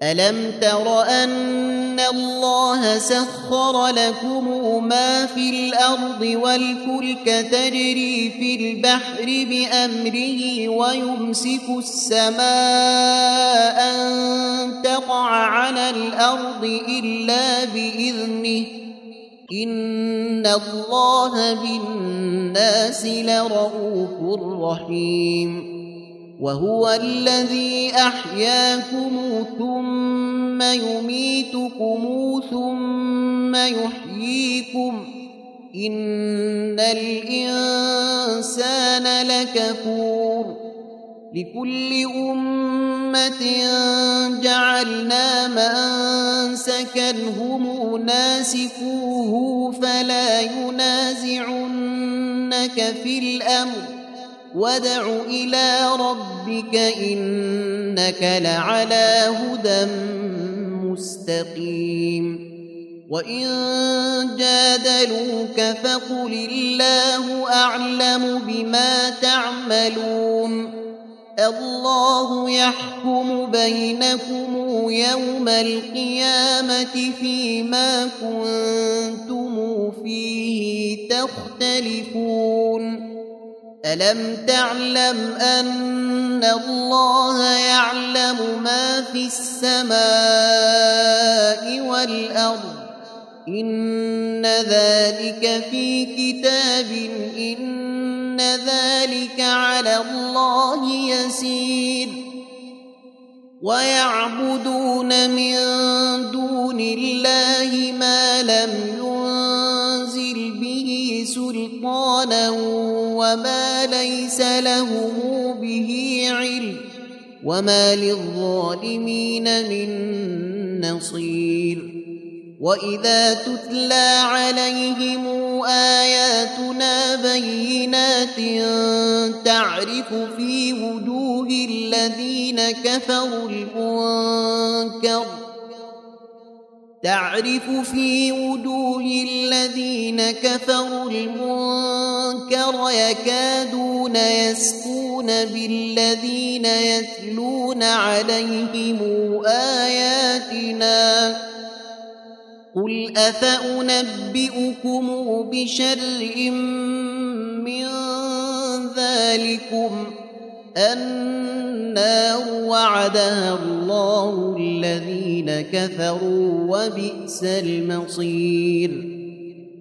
ألم تر أن الله سخر لكم ما في الأرض والفلك تجري في البحر بأمره ويمسك السماء أن تقع على الأرض إلا بإذنه إن الله بالناس لرءوف رحيم وهو الذي أحياكم ثم يميتكم ثم يحييكم إن الإنسان لكفور لكل أمة جعلنا منسكا هم ناسكوه فلا ينازعنك في الأمر وادع إلى ربك إنك لعلى هدى مستقيم وإن جادلوك فقل الله أعلم بما تعملون الله يحكم بينكم يوم القيامة فيما كنتم فيه تختلفون ألم تعلم أن الله يعلم ما في السماء والأرض إن ذلك في كتاب إن ذلك على الله يسير ويعبدون من دون الله ما لم ينزل به سلطانا وما ليس لهم به علم وما للظالمين من نصير وإذا تتلى عليهم آياتنا بينات تعرف في وجوه الذين كفروا المنكر يكادون يسقون بالذين يتلون عليهم آياتنا قل أفأنبئكم بشر من ذلكم النار وعدها الله الذين كفروا وبئس المصير